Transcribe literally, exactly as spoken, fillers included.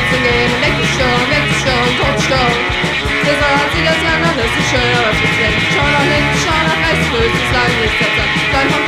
zu nehmen, wegzuschauen, wegzuschauen, totschauen. Das einzige, das ja noch ist schön, aber es ist weg. Schau nach links, schau nach rechts, größtes Land ist der Zeit. Dein